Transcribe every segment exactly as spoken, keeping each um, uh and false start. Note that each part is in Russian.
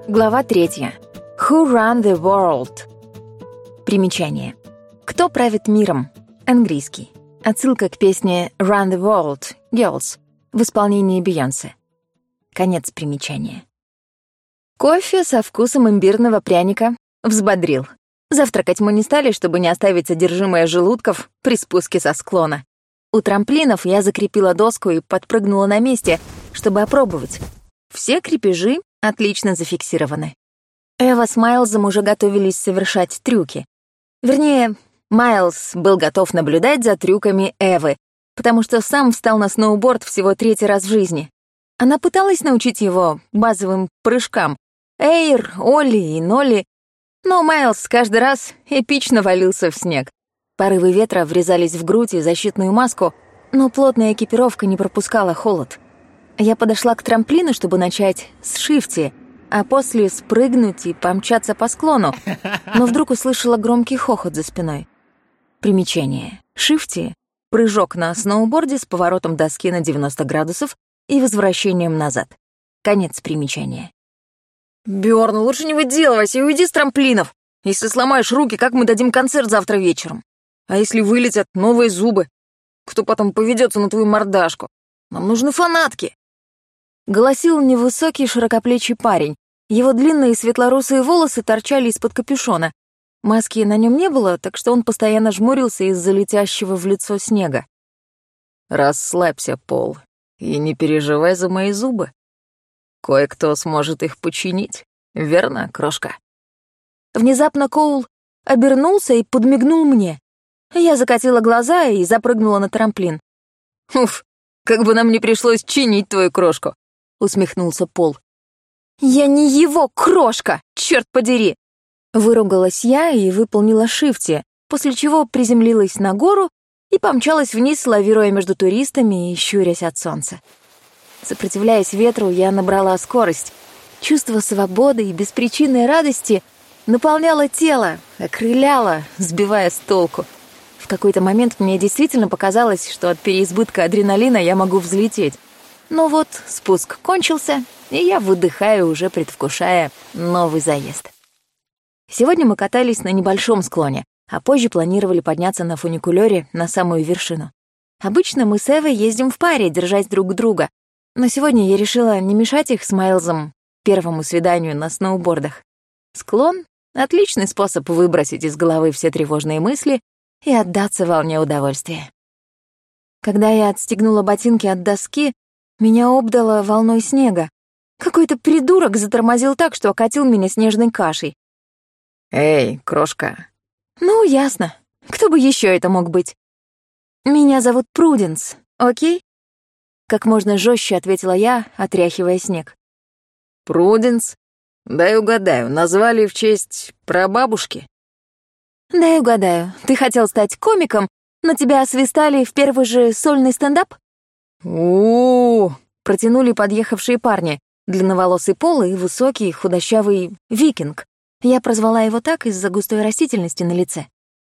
Глава третья. Who run the world? Примечание. Кто правит миром? Английский. Отсылка к песне Run the World, Girls в исполнении Бейонсе. Конец примечания. Кофе со вкусом имбирного пряника взбодрил. Завтракать мы не стали, чтобы не оставить содержимое желудков при спуске со склона. У трамплинов я закрепила доску и подпрыгнула на месте, чтобы опробовать. Все крепежи отлично зафиксированы. Эва с Майлзом уже готовились совершать трюки. Вернее, Майлз был готов наблюдать за трюками Эвы, потому что сам встал на сноуборд всего третий раз в жизни. Она пыталась научить его базовым прыжкам — эйр, олли и нолли, но Майлз каждый раз эпично валился в снег. Порывы ветра врезались в грудь и защитную маску, но плотная экипировка не пропускала холод. Я подошла к трамплину, чтобы начать с шифти, а после спрыгнуть и помчаться по склону, но вдруг услышала громкий хохот за спиной. Примечание. Шифти — прыжок на сноуборде с поворотом доски на девяносто градусов и возвращением назад. Конец примечания. «Бёрн, лучше не выделывайся и уйди с трамплинов. Если сломаешь руки, как мы дадим концерт завтра вечером? А если вылетят новые зубы? Кто потом поведется на твою мордашку? Нам нужны фанатки!» Голосил невысокий широкоплечий парень. Его длинные светлорусые волосы торчали из-под капюшона. Маски на нем не было, так что он постоянно жмурился из-за летящего в лицо снега. «Расслабься, Пол, и не переживай за мои зубы. Кое-кто сможет их починить, верно, крошка?» Внезапно Коул обернулся и подмигнул мне. Я закатила глаза и запрыгнула на трамплин. «Уф, как бы нам не пришлось чинить твою крошку», — усмехнулся Пол. «Я не его крошка, черт подери!» Выругалась я и выполнила шифти, после чего приземлилась на гору и помчалась вниз, лавируя между туристами и щурясь от солнца. Сопротивляясь ветру, я набрала скорость. Чувство свободы и беспричинной радости наполняло тело, окрыляло, сбивая с толку. В какой-то момент мне действительно показалось, что от переизбытка адреналина я могу взлететь. Но вот спуск кончился, и я выдыхаю, уже предвкушая новый заезд. Сегодня мы катались на небольшом склоне, а позже планировали подняться на фуникулёре на самую вершину. Обычно мы с Эвой ездим в паре, держась друг друга, но сегодня я решила не мешать их с Майлзом первому свиданию на сноубордах. Склон — отличный способ выбросить из головы все тревожные мысли и отдаться волне удовольствия. Когда я отстегнула ботинки от доски, меня обдало волной снега. Какой-то придурок затормозил так, что окатил меня снежной кашей. «Эй, крошка». «Ну, ясно. Кто бы еще это мог быть?» «Меня зовут Пруденс, окей?» Как можно жестче ответила я, отряхивая снег. «Пруденс? Дай угадаю, назвали в честь прабабушки?» «Дай угадаю, ты хотел стать комиком, но тебя освистали в первый же сольный стендап?» У-у-у, протянули подъехавшие парни, длинноволосый Пол и высокий, худощавый Викинг. Я прозвала его так из-за густой растительности на лице.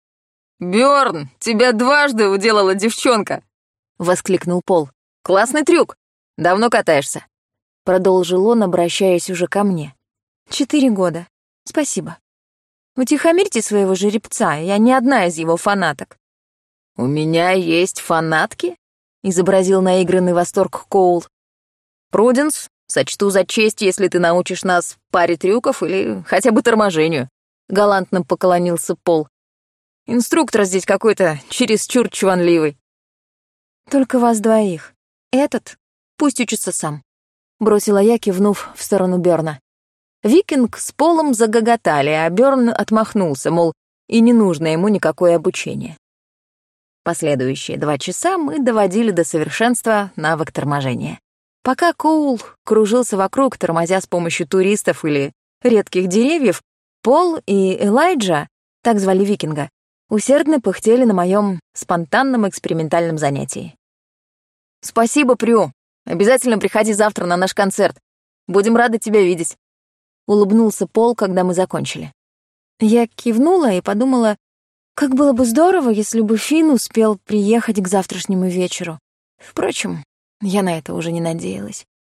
«Бёрн, тебя дважды уделала девчонка!» — воскликнул Пол. «Классный трюк! Давно катаешься?» Продолжил он, обращаясь уже ко мне. «Четыре года. Спасибо. Утихомирьте своего жеребца, я не одна из его фанаток». «У меня есть фанатки?» — изобразил наигранный восторг Коул. «Пруденс, сочту за честь, если ты научишь нас паре трюков или хотя бы торможению», — галантно поклонился Пол. «Инструктор здесь какой-то чересчур чванливый». «Только вас двоих. Этот пусть учится сам», — бросила я, кивнув в сторону Бёрна. Викинг с Полом загоготали, а Бёрн отмахнулся, мол, и не нужно ему никакое обучение. Последующие два часа мы доводили до совершенства навык торможения. Пока Коул кружился вокруг, тормозя с помощью туристов или редких деревьев, Пол и Элайджа, так звали Викинга, усердно пыхтели на моем спонтанном экспериментальном занятии. «Спасибо, Прю. Обязательно приходи завтра на наш концерт. Будем рады тебя видеть», — улыбнулся Пол, когда мы закончили. Я кивнула и подумала, как было бы здорово, если бы Финн успел приехать к завтрашнему вечеру. Впрочем, я на это уже не надеялась.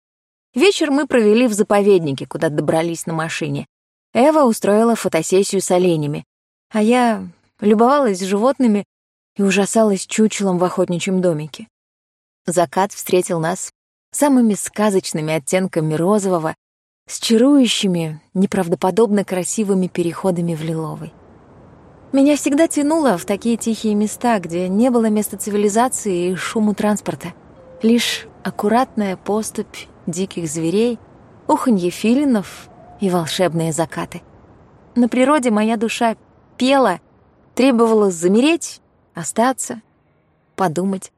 Вечер мы провели в заповеднике, куда добрались на машине. Эва устроила фотосессию с оленями, а я любовалась животными и ужасалась чучелом в охотничьем домике. Закат встретил нас самыми сказочными оттенками розового, с чарующими, неправдоподобно красивыми переходами в лиловый. Меня всегда тянуло в такие тихие места, где не было места цивилизации и шуму транспорта. Лишь аккуратная поступь диких зверей, уханье филинов и волшебные закаты. На природе моя душа пела, требовала замереть, остаться, подумать.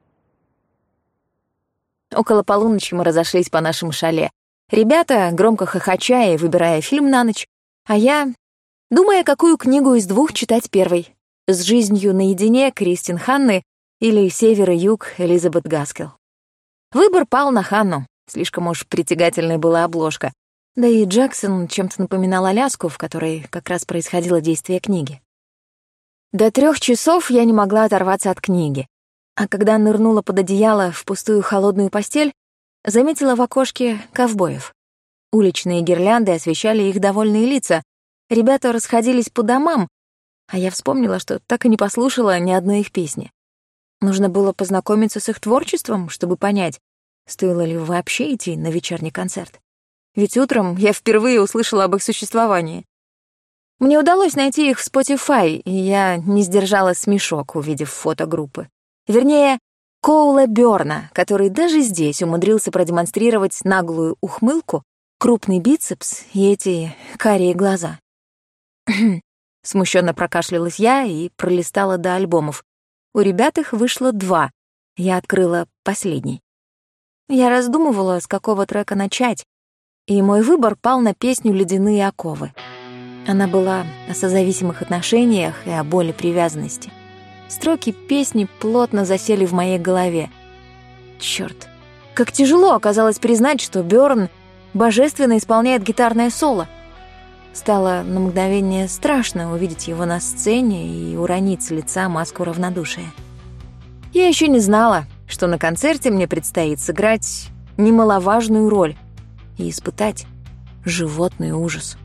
Около полуночи мы разошлись по нашему шале. Ребята, громко хохоча и выбирая фильм на ночь, а я, думая, какую книгу из двух читать первой. «С жизнью наедине» Кристин Ханны или «Север и юг» Элизабет Гаскелл. Выбор пал на Ханну, слишком уж притягательной была обложка. Да и Джексон чем-то напоминал Аляску, в которой как раз происходило действие книги. До трех часов я не могла оторваться от книги, а когда нырнула под одеяло в пустую холодную постель, заметила в окошке ковбоев. Уличные гирлянды освещали их довольные лица. Ребята расходились по домам, а я вспомнила, что так и не послушала ни одной их песни. Нужно было познакомиться с их творчеством, чтобы понять, стоило ли вообще идти на вечерний концерт. Ведь утром я впервые услышала об их существовании. Мне удалось найти их в Spotify, и я не сдержала смешок, увидев фото группы. Вернее, Коула Бёрна, который даже здесь умудрился продемонстрировать наглую ухмылку, крупный бицепс и эти карие глаза. Смущенно прокашлялась я и пролистала до альбомов. У ребят их вышло два. Я открыла последний. Я раздумывала, с какого трека начать, и мой выбор пал на песню «Ледяные оковы». Она была о созависимых отношениях и о боли привязанности. Строки песни плотно засели в моей голове. Чёрт, как тяжело оказалось признать, что Бёрн божественно исполняет гитарное соло. Стало на мгновение страшно увидеть его на сцене и уронить с лица маску равнодушия. Я еще не знала, что на концерте мне предстоит сыграть немаловажную роль и испытать животный ужас.